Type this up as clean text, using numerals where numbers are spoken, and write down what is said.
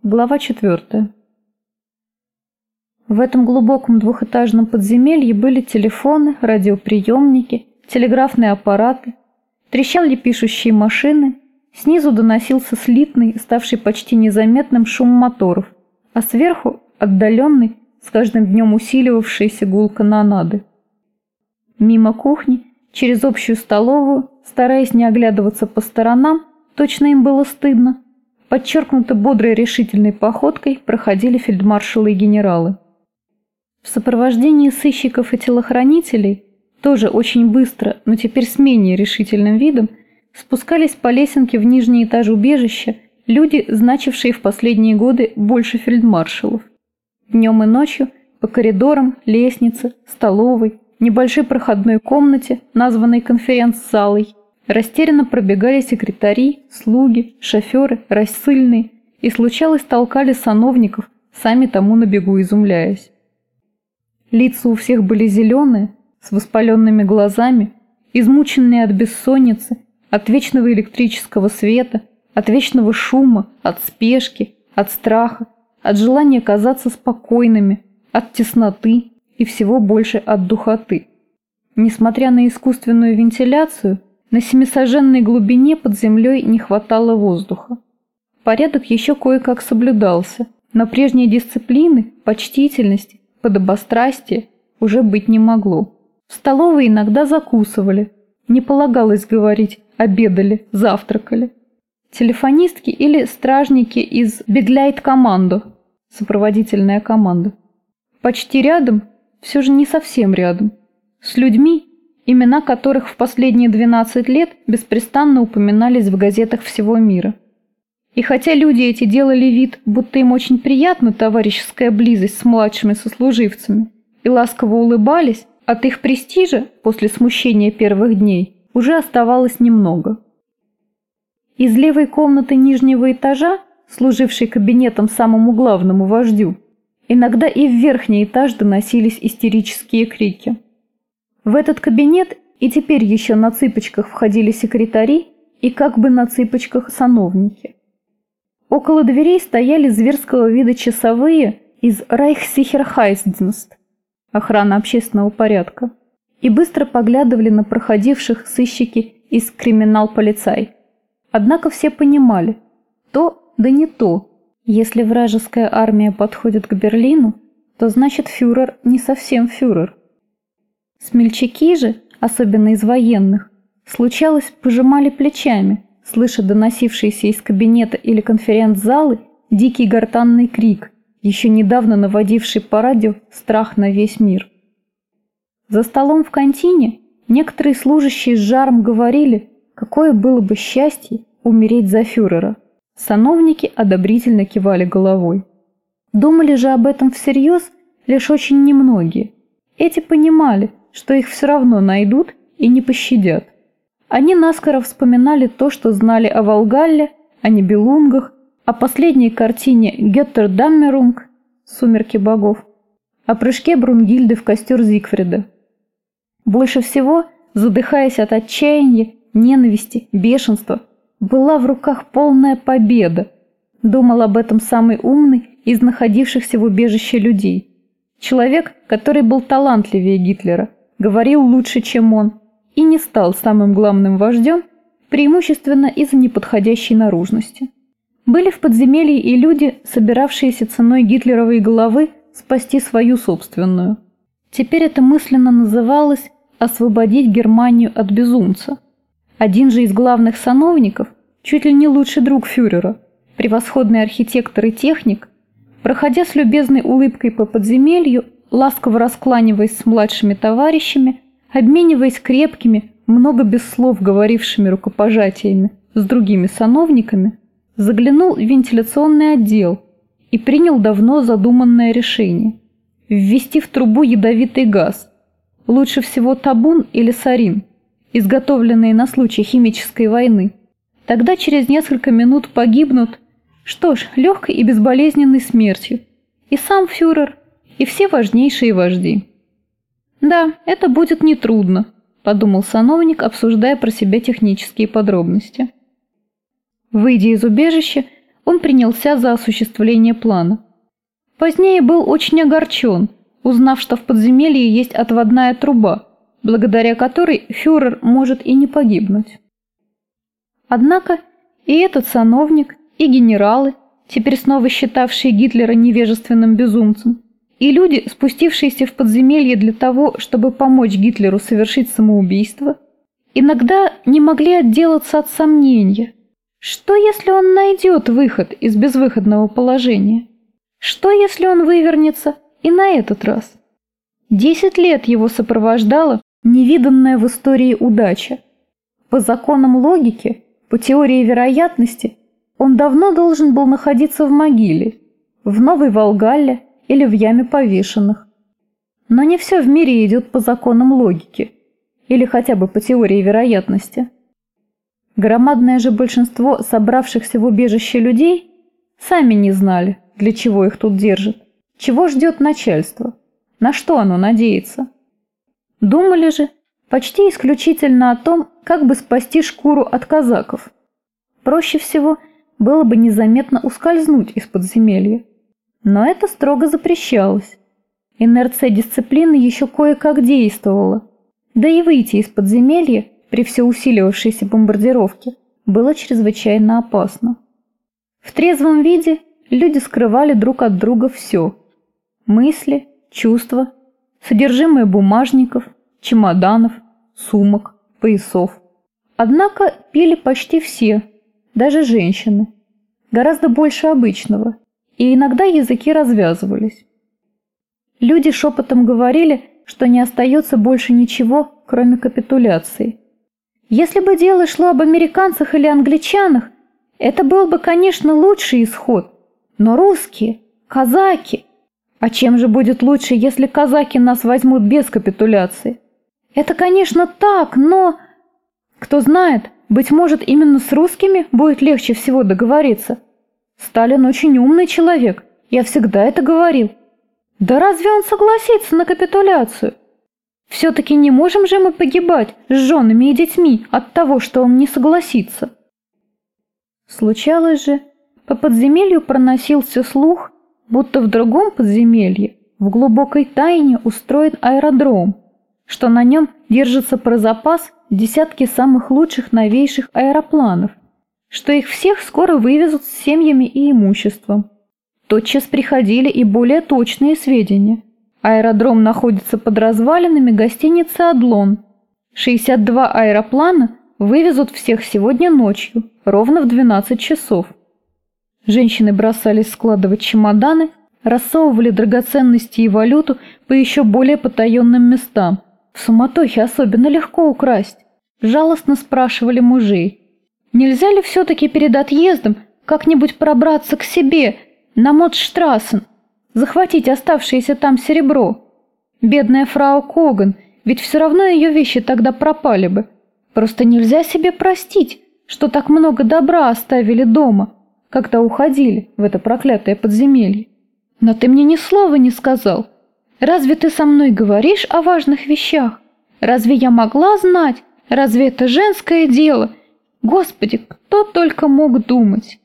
Глава 4. В этом глубоком двухэтажном подземелье были телефоны, радиоприемники, телеграфные аппараты, трещали пишущие машины, снизу доносился слитный, ставший почти незаметным шум моторов, а сверху отдаленный, с каждым днем усиливавшийся гул канонады. Мимо кухни, через общую столовую, стараясь не оглядываться по сторонам, точно им было стыдно, подчеркнуто бодрой решительной походкой проходили фельдмаршалы и генералы. В сопровождении сыщиков и телохранителей, тоже очень быстро, но теперь с менее решительным видом, спускались по лесенке в нижний этаж убежища люди, значившие в последние годы больше фельдмаршалов. Днем и ночью по коридорам, лестнице, столовой, небольшой проходной комнате, названной конференц-залой, растерянно пробегали секретари, слуги, шоферы, рассыльные и, случалось, толкали сановников, сами тому на бегу изумляясь. Лица у всех были зеленые, с воспаленными глазами, измученные от бессонницы, от вечного электрического света, от вечного шума, от спешки, от страха, от желания казаться спокойными, от тесноты и всего больше от духоты. Несмотря на искусственную вентиляцию, на 7-саженной глубине под землей не хватало воздуха. Порядок еще кое-как соблюдался, но прежней дисциплины, почтительности, подобострастия уже быть не могло. В столовой иногда закусывали, не полагалось говорить «обедали», «завтракали». Телефонистки или стражники из «Бегляйт-командо» – сопроводительная команда. Почти рядом, все же не совсем рядом, с людьми, имена которых в последние 12 лет беспрестанно упоминались в газетах всего мира. И хотя люди эти делали вид, будто им очень приятна товарищеская близость с младшими сослуживцами, и ласково улыбались, от их престижа после смущения первых дней уже оставалось немного. Из левой комнаты нижнего этажа, служившей кабинетом самому главному вождю, иногда и в верхний этаж доносились истерические крики. В этот кабинет и теперь еще на цыпочках входили секретари и как бы на цыпочках сановники. Около дверей стояли зверского вида часовые из Райхсихерхайсдинст, охрана общественного порядка, и быстро поглядывали на проходивших сыщики из криминал-полицай. Однако все понимали, то да не то. Если вражеская армия подходит к Берлину, то значит фюрер не совсем фюрер. Смельчаки же, особенно из военных, случалось, пожимали плечами, слыша доносившийся из кабинета или конференц-залы дикий гортанный крик, еще недавно наводивший по радио страх на весь мир. За столом в кантине некоторые служащие с жаром говорили, какое было бы счастье умереть за фюрера. Сановники одобрительно кивали головой. Думали же об этом всерьез лишь очень немногие. Эти понимали, что их все равно найдут и не пощадят. Они наскоро вспоминали то, что знали о Волгалле, о Нибелунгах, о последней картине Геттердаммерунг «Сумерки богов», о прыжке Брунгильды в костер Зигфрида. Больше всего, задыхаясь от отчаяния, ненависти, бешенства, была в руках полная победа. Думал об этом самый умный из находившихся в убежище людей. Человек, который был талантливее Гитлера, говорил лучше, чем он, и не стал самым главным вождем, преимущественно из-за неподходящей наружности. Были в подземелье и люди, собиравшиеся ценой гитлеровой головы спасти свою собственную. Теперь это мысленно называлось «освободить Германию от безумца». Один же из главных сановников, чуть ли не лучший друг фюрера, превосходный архитектор и техник, проходя с любезной улыбкой по подземелью, ласково раскланиваясь с младшими товарищами, обмениваясь крепкими, много без слов говорившими рукопожатиями с другими сановниками, заглянул в вентиляционный отдел и принял давно задуманное решение – ввести в трубу ядовитый газ, лучше всего табун или сарин, изготовленные на случай химической войны. Тогда через несколько минут погибнут, что ж, легкой и безболезненной смертью, и сам фюрер, и все важнейшие вожди. «Да, это будет нетрудно», – подумал сановник, обсуждая про себя технические подробности. Выйдя из убежища, он принялся за осуществление плана. Позднее был очень огорчен, узнав, что в подземелье есть отводная труба, благодаря которой фюрер может и не погибнуть. Однако и этот сановник, и генералы, теперь снова считавшие Гитлера невежественным безумцем, и люди, спустившиеся в подземелье для того, чтобы помочь Гитлеру совершить самоубийство, иногда не могли отделаться от сомнения. Что, если он найдет выход из безвыходного положения? Что, если он вывернется и на этот раз? 10 лет его сопровождала невиданная в истории удача. По законам логики, по теории вероятности, он давно должен был находиться в могиле, в Новой Волгалле или в яме повешенных. Но не все в мире идет по законам логики, или хотя бы по теории вероятности. Громадное же большинство собравшихся в убежище людей сами не знали, для чего их тут держат, чего ждет начальство, на что оно надеется. Думали же почти исключительно о том, как бы спасти шкуру от казаков. Проще всего было бы незаметно ускользнуть из подземелья. Но это строго запрещалось. Инерция дисциплины еще кое-как действовала. Да и выйти из подземелья при все усиливавшейся бомбардировке было чрезвычайно опасно. В трезвом виде люди скрывали друг от друга все – мысли, чувства, содержимое бумажников, чемоданов, сумок, поясов. Однако пили почти все, даже женщины, гораздо больше обычного, и иногда языки развязывались. Люди шепотом говорили, что не остается больше ничего, кроме капитуляции. Если бы дело шло об американцах или англичанах, это был бы, конечно, лучший исход. Но русские, казаки... А чем же будет лучше, если казаки нас возьмут без капитуляции? Это, конечно, так, но... Кто знает, быть может, именно с русскими будет легче всего договориться. Сталин очень умный человек, я всегда это говорил. Да разве он согласится на капитуляцию? Все-таки не можем же мы погибать с женами и детьми от того, что он не согласится. Случалось же, по подземелью проносился слух, будто в другом подземелье, в глубокой тайне устроен аэродром, что на нем держится про запас десятки самых лучших новейших аэропланов, что их всех скоро вывезут с семьями и имуществом. Тотчас приходили и более точные сведения. Аэродром находится под развалинами гостиницы «Адлон». 62 аэроплана вывезут всех сегодня ночью, ровно в 12 часов. Женщины бросались складывать чемоданы, рассовывали драгоценности и валюту по еще более потаенным местам. В суматохе особенно легко украсть. Жалостно спрашивали мужей. Нельзя ли все-таки перед отъездом как-нибудь пробраться к себе на Мотштрассен, захватить оставшееся там серебро? Бедная фрау Коган, ведь все равно ее вещи тогда пропали бы. Просто нельзя себе простить, что так много добра оставили дома, когда уходили в это проклятое подземелье. Но ты мне ни слова не сказал. Разве ты со мной говоришь о важных вещах? Разве я могла знать? Разве это женское дело? Господи, кто только мог думать?